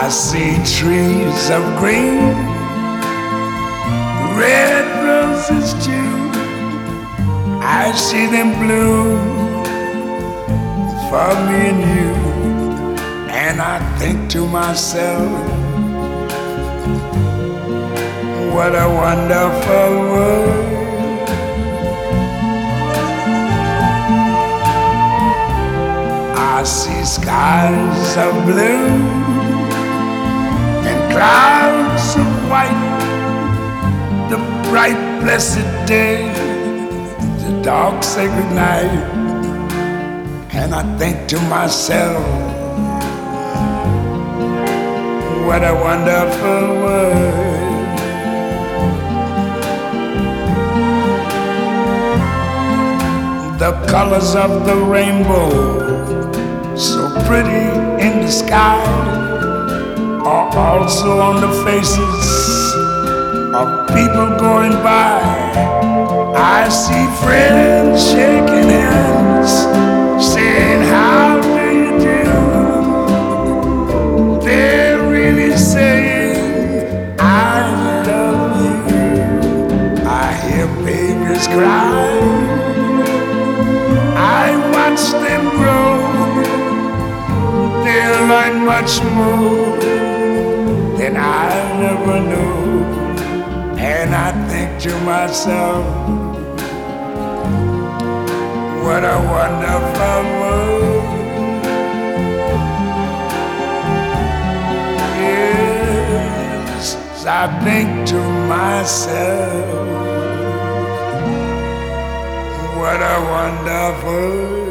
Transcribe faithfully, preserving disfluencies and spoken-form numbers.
see trees of green, red roses too. I see them bloom for me and you. And I think to myself, what a wonderful world. I see skies of blue and clouds of white, the bright blessed day, the dark sacred night. And I think to myself, what a wonderful world. The colors of the rainbow, so pretty in the sky, are also on the faces of people going by. I see friends shaking hands, saying, how do you do? They're really saying, I love you. I hear babies cry, I watch them grow. They'll learn much more than I never knew. And I think to myself, what a wonderful world. Yes, I think to myself, what a wonderful world.